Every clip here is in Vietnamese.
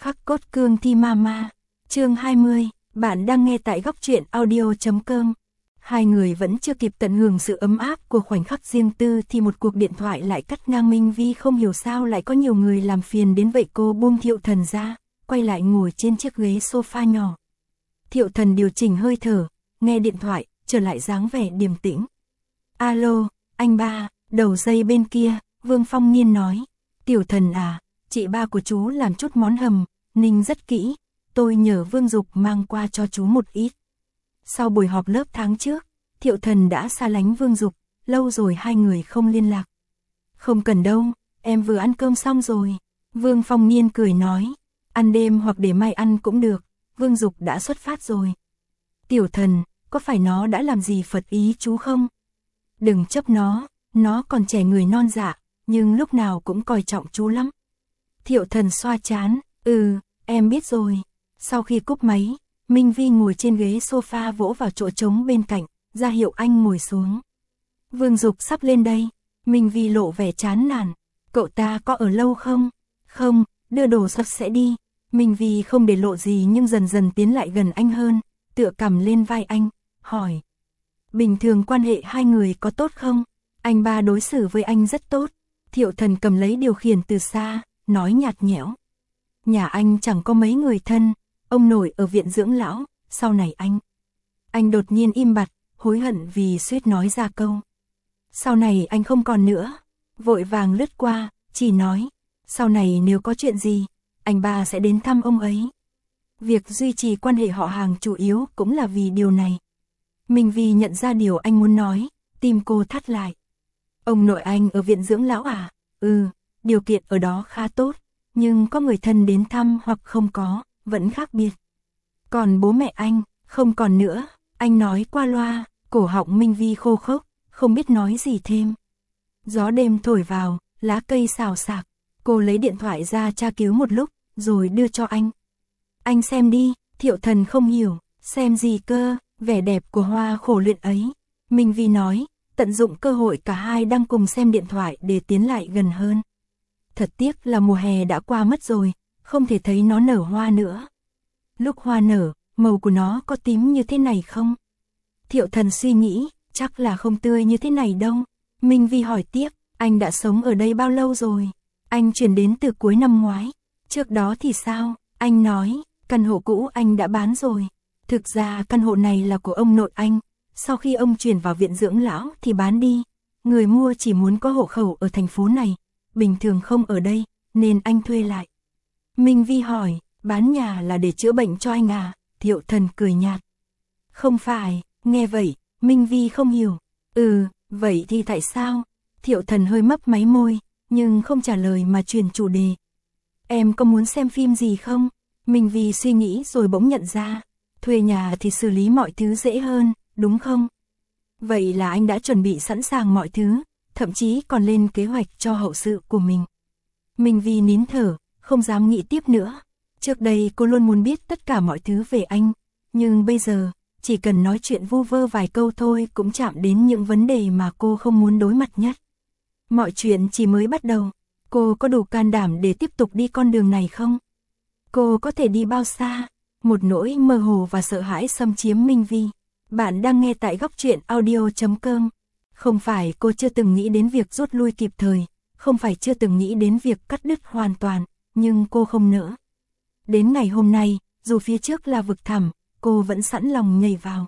Khắc cốt cương thi mama. Chương 20, bạn đang nghe tại góc truyện audio.com. Hai người vẫn chưa kịp tận hưởng sự ấm áp của khoảnh khắc riêng tư thì một cuộc điện thoại lại cắt ngang. Minh Vi không hiểu sao lại có nhiều người làm phiền đến vậy. Cô buông Thiệu Thần ra, quay lại ngồi trên chiếc ghế sofa nhỏ. Thiệu Thần điều chỉnh hơi thở, nghe điện thoại, trở lại dáng vẻ điềm tĩnh. Alo, anh ba. Đầu dây bên kia, Vương Phong Niên nói. Tiểu Thần à, chị ba của chú làm chút món hầm, ninh rất kỹ, tôi nhờ Vương Dục mang qua cho chú một ít. Sau buổi họp lớp tháng trước, Thiệu Thần đã xa lánh Vương Dục, lâu rồi hai người không liên lạc. Không cần đâu, em vừa ăn cơm xong rồi. Vương Phong Niên cười nói, ăn đêm hoặc để mai ăn cũng được, Vương Dục đã xuất phát rồi. Tiểu Thần, có phải nó đã làm gì phật ý chú không? Đừng chấp nó còn trẻ người non dạ, nhưng lúc nào cũng coi trọng chú lắm. Thiệu Thần xoa trán, em biết rồi. Sau khi cúp máy, Minh Vi ngồi trên ghế sofa vỗ vào chỗ trống bên cạnh, ra hiệu anh ngồi xuống. Vương Dục sắp lên đây. Minh Vi lộ vẻ chán nản. Cậu ta có ở lâu không? Không, đưa đồ sắp sẽ đi. Minh Vi không để lộ gì nhưng dần dần tiến lại gần anh hơn, tựa cằm lên vai anh, hỏi. Bình thường quan hệ hai người có tốt không? Anh ba đối xử với anh rất tốt. Thiệu Thần cầm lấy điều khiển từ xa, nói nhạt nhẽo. Nhà anh chẳng có mấy người thân, ông nội ở viện dưỡng lão, sau này anh. Anh đột nhiên im bặt, hối hận vì suýt nói ra câu. Sau này anh không còn nữa. Vội vàng lướt qua, chỉ nói. Sau này nếu có chuyện gì, anh ba sẽ đến thăm ông ấy. Việc duy trì quan hệ họ hàng chủ yếu cũng là vì điều này. Minh Vi nhận ra điều anh muốn nói, tim cô thắt lại. Ông nội anh ở viện dưỡng lão à? Điều kiện ở đó khá tốt, nhưng có người thân đến thăm hoặc không có, vẫn khác biệt. Còn bố mẹ anh, không còn nữa, anh nói qua loa, cổ họng Minh Vi khô khốc, không biết nói gì thêm. Gió đêm thổi vào, lá cây xào xạc, cô lấy điện thoại ra tra cứu một lúc, rồi đưa cho anh. Anh xem đi. Thiệu Thần không hiểu, xem gì cơ, vẻ đẹp của hoa khổ luyện ấy. Minh Vi nói, tận dụng cơ hội cả hai đang cùng xem điện thoại để tiến lại gần hơn. Thật tiếc là mùa hè đã qua mất rồi, không thể thấy nó nở hoa nữa. Lúc hoa nở, màu của nó có tím như thế này không? Thiệu Thần suy nghĩ, chắc là không tươi như thế này đâu. Minh Vi hỏi tiếp, anh đã sống ở đây bao lâu rồi? Anh chuyển đến từ cuối năm ngoái. Trước đó thì sao? Anh nói, căn hộ cũ anh đã bán rồi. Thực ra căn hộ này là của ông nội anh. Sau khi ông chuyển vào viện dưỡng lão thì bán đi. Người mua chỉ muốn có hộ khẩu ở thành phố này, bình thường không ở đây, nên anh thuê lại. Minh Vi hỏi, bán nhà là để chữa bệnh cho anh à? Thiệu Thần cười nhạt. Không phải. Nghe vậy, Minh Vi không hiểu. Vậy thì tại sao? Thiệu Thần hơi mấp máy môi, nhưng không trả lời mà chuyển chủ đề. Em có muốn xem phim gì không? Minh Vi suy nghĩ rồi bỗng nhận ra, thuê nhà thì xử lý mọi thứ dễ hơn, đúng không? Vậy là anh đã chuẩn bị sẵn sàng mọi thứ, thậm chí còn lên kế hoạch cho hậu sự của mình. Minh Vi nín thở, không dám nghĩ tiếp nữa. Trước đây cô luôn muốn biết tất cả mọi thứ về anh, nhưng bây giờ, chỉ cần nói chuyện vu vơ vài câu thôi cũng chạm đến những vấn đề mà cô không muốn đối mặt nhất. Mọi chuyện chỉ mới bắt đầu, cô có đủ can đảm để tiếp tục đi con đường này không? Cô có thể đi bao xa? Một nỗi mơ hồ và sợ hãi xâm chiếm Minh Vi. Bạn đang nghe tại góc truyện audio.com. Không phải cô chưa từng nghĩ đến việc rút lui kịp thời, không phải chưa từng nghĩ đến việc cắt đứt hoàn toàn, nhưng cô không nỡ. Đến ngày hôm nay, dù phía trước là vực thẳm, cô vẫn sẵn lòng nhảy vào.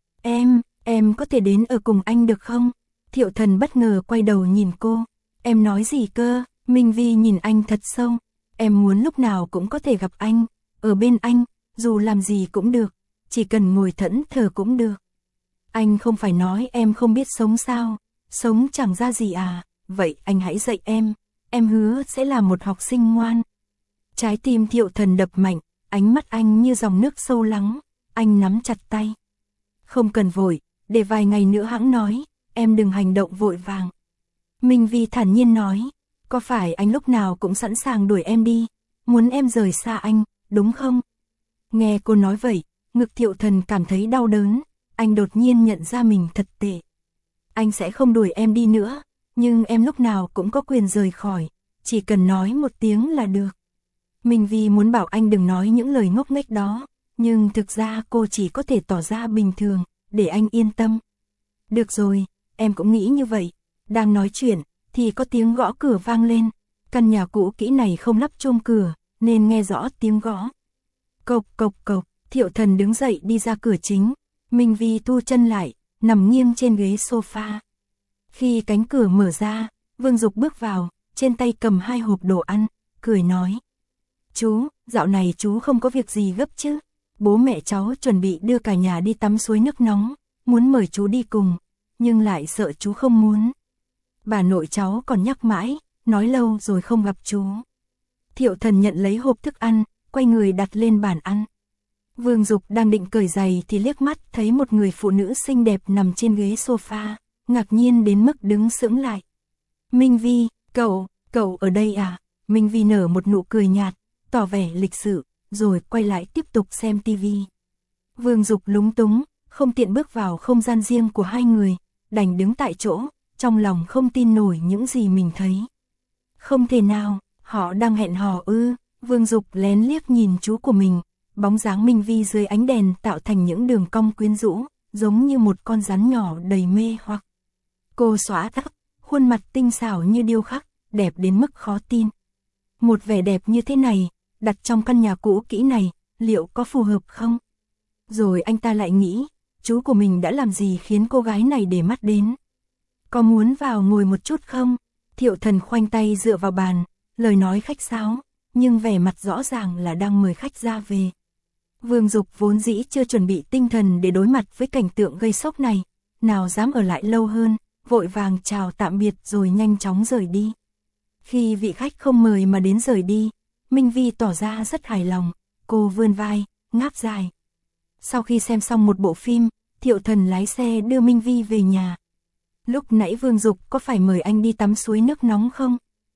Em có thể đến ở cùng anh được không? Thiệu Thần bất ngờ quay đầu nhìn cô. Em nói gì cơ? Minh Vi nhìn anh thật sâu. Em muốn lúc nào cũng có thể gặp anh, ở bên anh, dù làm gì cũng được, chỉ cần ngồi thẫn thờ cũng được. Anh không phải nói em không biết sống sao, sống chẳng ra gì à, vậy anh hãy dạy em hứa sẽ là một học sinh ngoan. Trái tim Thiệu Thần đập mạnh, ánh mắt anh như dòng nước sâu lắng, anh nắm chặt tay. Không cần vội, để vài ngày nữa hẵng nói, em đừng hành động vội vàng. Minh Vi thản nhiên nói, có phải anh lúc nào cũng sẵn sàng đuổi em đi, muốn em rời xa anh, đúng không? Nghe cô nói vậy, ngực Thiệu Thần cảm thấy đau đớn, anh đột nhiên nhận ra mình thật tệ. Anh sẽ không đuổi em đi nữa, nhưng em lúc nào cũng có quyền rời khỏi, chỉ cần nói một tiếng là được. Minh Vi muốn bảo anh đừng nói những lời ngốc nghếch đó, nhưng thực ra cô chỉ có thể tỏ ra bình thường, để anh yên tâm. Được rồi, em cũng nghĩ như vậy. Đang nói chuyện, thì có tiếng gõ cửa vang lên. Căn nhà cũ kỹ này không lắp chôm cửa, nên nghe rõ tiếng gõ. Cộc cộc cộc, Thiệu Thần đứng dậy đi ra cửa chính. Minh Vi thu chân lại, nằm nghiêng trên ghế sofa. Khi cánh cửa mở ra, Vương Dục bước vào, trên tay cầm 2 hộp đồ ăn, cười nói. Chú, dạo này chú không có việc gì gấp chứ? Bố mẹ cháu chuẩn bị đưa cả nhà đi tắm suối nước nóng, muốn mời chú đi cùng, nhưng lại sợ chú không muốn. Bà nội cháu còn nhắc mãi, nói lâu rồi không gặp chú. Thiệu Thần nhận lấy hộp thức ăn, quay người đặt lên bàn ăn. Vương Dục đang định cởi giày thì liếc mắt thấy một người phụ nữ xinh đẹp nằm trên ghế sofa, ngạc nhiên đến mức đứng sững lại. Minh Vi, cậu ở đây à? Minh Vi nở một nụ cười nhạt, tỏ vẻ lịch sự, rồi quay lại tiếp tục xem tivi. Vương Dục lúng túng, không tiện bước vào không gian riêng của hai người, đành đứng tại chỗ, trong lòng không tin nổi những gì mình thấy. Không thể nào, họ đang hẹn hò ư? Vương Dục lén liếc nhìn chú của mình, bóng dáng Minh Vi dưới ánh đèn tạo thành những đường cong quyến rũ, giống như một con rắn nhỏ đầy mê hoặc. Cô xõa tóc, khuôn mặt tinh xảo như điêu khắc, đẹp đến mức khó tin. Một vẻ đẹp như thế này, đặt trong căn nhà cũ kỹ này, liệu có phù hợp không? Rồi anh ta lại nghĩ, chú của mình đã làm gì khiến cô gái này để mắt đến? Có muốn vào ngồi một chút không? Thiệu Thần khoanh tay dựa vào bàn, lời nói khách sáo, nhưng vẻ mặt rõ ràng là đang mời khách ra về. Vương Dục vốn dĩ chưa chuẩn bị tinh thần để đối mặt với cảnh tượng gây sốc này, nào dám ở lại lâu hơn, vội vàng chào tạm biệt rồi nhanh chóng rời đi. Khi vị khách không mời mà đến rời đi, Minh Vi tỏ ra rất hài lòng, cô vươn vai, ngáp dài. Sau khi xem xong một bộ phim, Thiệu Thần lái xe đưa Minh Vi về nhà. Lúc nãy Vương Dục có phải mời anh đi tắm suối nước nóng không?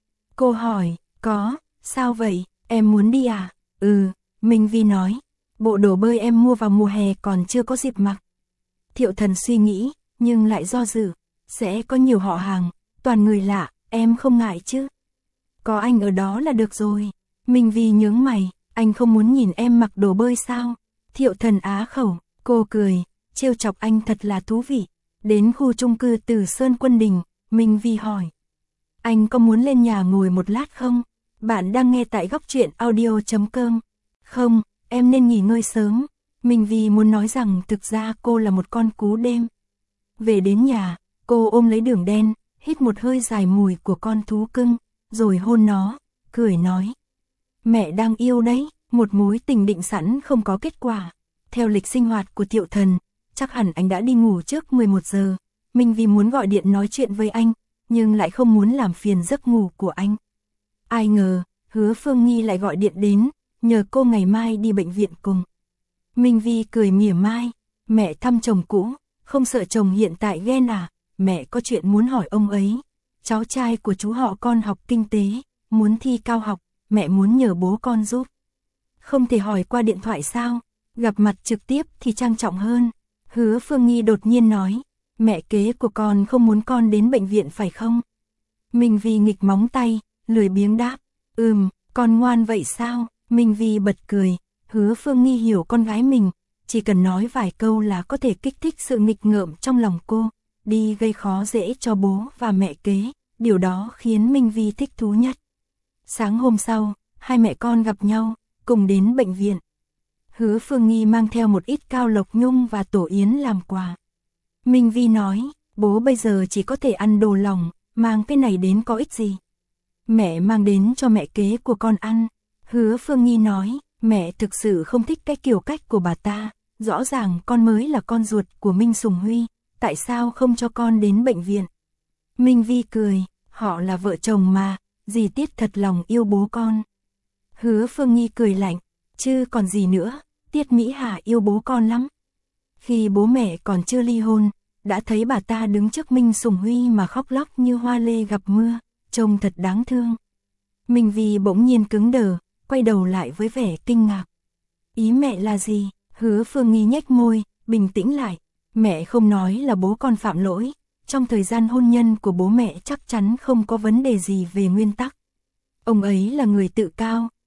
Cô hỏi, có, sao vậy, em muốn đi à? Ừ, Minh Vi nói, bộ đồ bơi em mua vào mùa hè còn chưa có dịp mặc. Thiệu Thần suy nghĩ, nhưng lại do dự, sẽ có nhiều họ hàng, toàn người lạ, em không ngại chứ? Có anh ở đó là được rồi. Minh Vi nhướng mày, anh không muốn nhìn em mặc đồ bơi sao? Thiệu Thần á khẩu, cô cười, trêu chọc anh thật là thú vị. Đến khu chung cư Từ Sơn Quân Đình, Minh Vi hỏi. Anh có muốn lên nhà ngồi một lát không? Bạn đang nghe tại góc truyện audio.com. Không, em nên nghỉ ngơi sớm. Minh Vi muốn nói rằng thực ra cô là một con cú đêm. Về đến nhà, cô ôm lấy Đường Đen, hít một hơi dài mùi của con thú cưng, rồi hôn nó, cười nói. Mẹ đang yêu đấy, một mối tình định sẵn không có kết quả. Theo lịch sinh hoạt của Thiệu Thần, chắc hẳn anh đã đi ngủ trước 11 giờ. Minh Vi muốn gọi điện nói chuyện với anh, nhưng lại không muốn làm phiền giấc ngủ của anh. Ai ngờ, Hứa Phương Nghi lại gọi điện đến, nhờ cô ngày mai đi bệnh viện cùng. Minh Vi cười mỉa mai, mẹ thăm chồng cũ, không sợ chồng hiện tại ghen à? Mẹ có chuyện muốn hỏi ông ấy. Cháu trai của chú họ con học kinh tế, muốn thi cao học, mẹ muốn nhờ bố con giúp. Không thể hỏi qua điện thoại sao? Gặp mặt trực tiếp thì trang trọng hơn. Hứa Phương Nghi đột nhiên nói, mẹ kế của con không muốn con đến bệnh viện phải không? Minh Vi nghịch móng tay, lười biếng đáp, con ngoan vậy sao? Minh Vi bật cười, Hứa Phương Nghi hiểu con gái mình, chỉ cần nói vài câu là có thể kích thích sự nghịch ngợm trong lòng cô, đi gây khó dễ cho bố và mẹ kế, điều đó khiến Minh Vi thích thú nhất. Sáng hôm sau, hai mẹ con gặp nhau, cùng đến bệnh viện. Hứa Phương Nghi mang theo một ít cao lộc nhung và tổ yến làm quà. Minh Vi nói, bố bây giờ chỉ có thể ăn đồ lỏng, mang cái này đến có ích gì? Mẹ mang đến cho mẹ kế của con ăn. Hứa Phương Nghi nói, mẹ thực sự không thích cái kiểu cách của bà ta, rõ ràng con mới là con ruột của Minh Sùng Huy, tại sao không cho con đến bệnh viện? Minh Vi cười, họ là vợ chồng mà, dì Tiết thật lòng yêu bố con. Hứa Phương Nghi cười lạnh, chứ còn gì nữa, Tiết Mỹ Hà yêu bố con lắm. Khi bố mẹ còn chưa ly hôn, đã thấy bà ta đứng trước Minh Sùng Huy mà khóc lóc như hoa lê gặp mưa, trông thật đáng thương. Minh Vi bỗng nhiên cứng đờ, quay đầu lại với vẻ kinh ngạc. Ý mẹ là gì? Hứa Phương Nghi nhếch môi, bình tĩnh lại. Mẹ không nói là bố con phạm lỗi, trong thời gian hôn nhân của bố mẹ chắc chắn không có vấn đề gì về nguyên tắc. Ông ấy là người tự cao,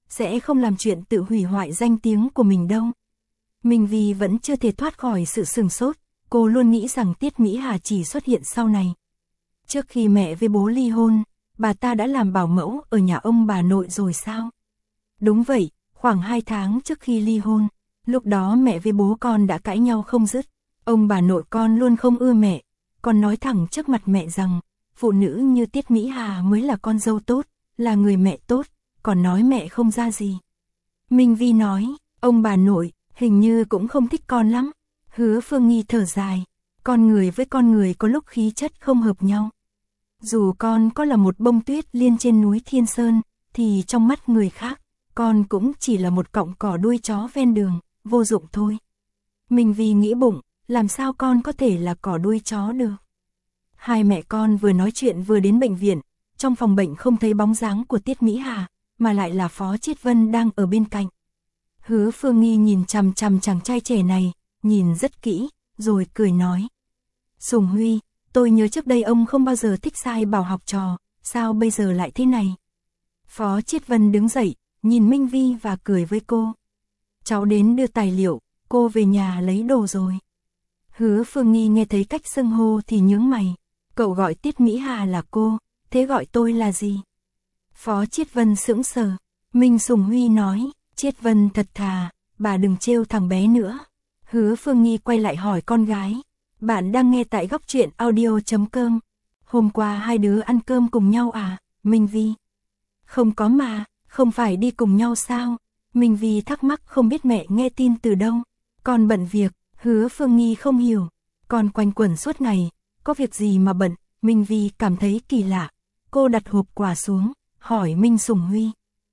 sẽ không làm chuyện tự hủy hoại danh tiếng của mình đâu. Minh Vi vẫn chưa thể thoát khỏi sự sửng sốt, cô luôn nghĩ rằng Tiết Mỹ Hà chỉ xuất hiện sau này. Trước khi mẹ với bố ly hôn, bà ta đã làm bảo mẫu ở nhà ông bà nội rồi sao? Đúng vậy, khoảng 2 tháng trước khi ly hôn, lúc đó mẹ với bố con đã cãi nhau không dứt. Ông bà nội con luôn không ưa mẹ, con nói thẳng trước mặt mẹ rằng, phụ nữ như Tiết Mỹ Hà mới là con dâu tốt, là người mẹ tốt, còn nói mẹ không ra gì. Minh Vi nói, ông bà nội, hình như cũng không thích con lắm. Hứa Phương Nghi thở dài, con người với con người có lúc khí chất không hợp nhau. Dù con có là một bông tuyết liên trên núi Thiên Sơn, thì trong mắt người khác, con cũng chỉ là một cọng cỏ đuôi chó ven đường, vô dụng thôi. Minh Vi nghĩ bụng, làm sao con có thể là cỏ đuôi chó được. Hai mẹ con vừa nói chuyện vừa đến bệnh viện, trong phòng bệnh không thấy bóng dáng của Tiết Mỹ Hà, mà lại là Phó Chiết Vân đang ở bên cạnh. Hứa Phương Nghi nhìn chằm chằm chàng trai trẻ này, nhìn rất kỹ, rồi cười nói. Sùng Huy, tôi nhớ trước đây ông không bao giờ thích sai bảo học trò, sao bây giờ lại thế này? Phó Chiết Vân đứng dậy, nhìn Minh Vi và cười với cô. Cháu đến đưa tài liệu, cô về nhà lấy đồ rồi. Hứa Phương Nghi nghe thấy cách xưng hô thì nhướng mày. Cậu gọi Tiết Mỹ Hà là cô, thế gọi tôi là gì? Phó Chiết Vân sững sờ. Minh Sùng Huy nói, Chiết Vân thật thà, bà đừng trêu thằng bé nữa. Hứa Phương Nghi quay lại hỏi con gái. Bạn đang nghe tại Góc Truyện Audio.com. Hôm qua hai đứa ăn cơm cùng nhau à, Minh Vi? Không có mà, không phải đi cùng nhau sao? Minh Vi thắc mắc không biết mẹ nghe tin từ đâu. Con bận việc, Hứa Phương Nghi không hiểu. Con quanh quẩn suốt ngày, có việc gì mà bận? Minh Vi cảm thấy kỳ lạ. Cô đặt hộp quà xuống, hỏi Minh Sùng Huy.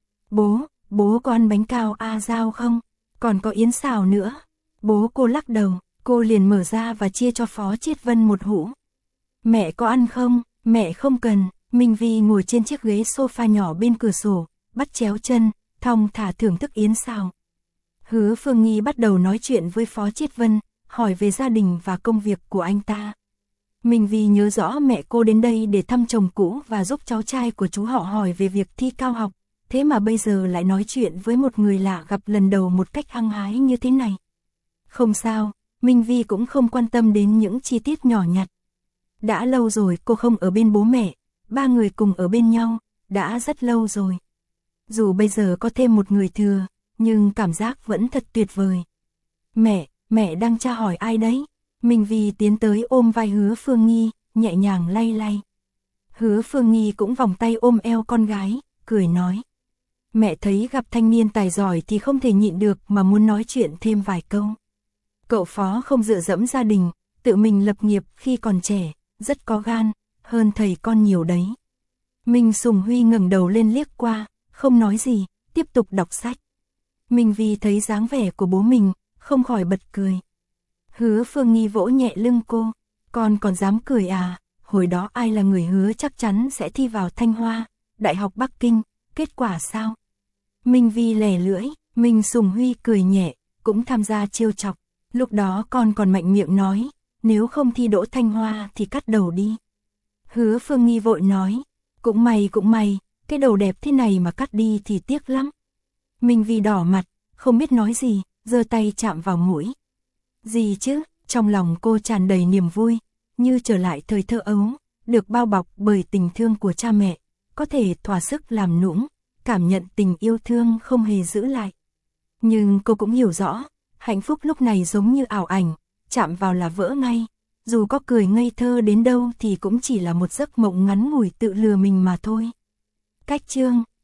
Bố có ăn bánh cao A Giao không? Còn có yến xào nữa. Bố cô lắc đầu, cô liền mở ra và chia cho Phó Chiết Vân một hũ. Mẹ có ăn không? Mẹ không cần. Minh Vi ngồi trên chiếc ghế sofa nhỏ bên cửa sổ, bắt chéo chân, thong thả thưởng thức yến xào. Hứa Phương Nghi bắt đầu nói chuyện với Phó Chiết Vân, hỏi về gia đình và công việc của anh ta. Minh Vi nhớ rõ mẹ cô đến đây để thăm chồng cũ và giúp cháu trai của chú họ hỏi về việc thi cao học, thế mà bây giờ lại nói chuyện với một người lạ gặp lần đầu một cách hăng hái như thế này. Không sao, Minh Vi cũng không quan tâm đến những chi tiết nhỏ nhặt. Đã lâu rồi cô không ở bên bố mẹ, ba người cùng ở bên nhau, đã rất lâu rồi. Dù bây giờ có thêm một người thừa, nhưng cảm giác vẫn thật tuyệt vời. Mẹ đang tra hỏi ai đấy? Minh Vi tiến tới ôm vai Hứa Phương Nghi, nhẹ nhàng lay lay. Hứa Phương Nghi cũng vòng tay ôm eo con gái, cười nói. Mẹ thấy gặp thanh niên tài giỏi thì không thể nhịn được mà muốn nói chuyện thêm vài câu. Cậu Phó không dựa dẫm gia đình, tự mình lập nghiệp khi còn trẻ, rất có gan, hơn thầy con nhiều đấy. Minh Sùng Huy ngẩng đầu lên liếc qua, không nói gì, tiếp tục đọc sách. Minh Vi thấy dáng vẻ của bố mình, không khỏi bật cười. Hứa Phương Nghi vỗ nhẹ lưng cô, con còn dám cười à, hồi đó ai là người hứa chắc chắn sẽ thi vào Thanh Hoa, Đại học Bắc Kinh, kết quả sao? Minh Vi lè lưỡi, Minh Sùng Huy cười nhẹ, cũng tham gia trêu chọc, lúc đó con còn mạnh miệng nói, nếu không thi đỗ Thanh Hoa thì cắt đầu đi. Hứa Phương Nghi vội nói, cũng mày, cái đầu đẹp thế này mà cắt đi thì tiếc lắm. Minh Vi đỏ mặt, không biết nói gì, giơ tay chạm vào mũi. Gì chứ, trong lòng cô tràn đầy niềm vui, như trở lại thời thơ ấu, được bao bọc bởi tình thương của cha mẹ, có thể thỏa sức làm nũng, cảm nhận tình yêu thương không hề giữ lại. Nhưng cô cũng hiểu rõ, hạnh phúc lúc này giống như ảo ảnh, chạm vào là vỡ ngay, dù có cười ngây thơ đến đâu thì cũng chỉ là một giấc mộng ngắn ngủi tự lừa mình mà thôi. Cách chương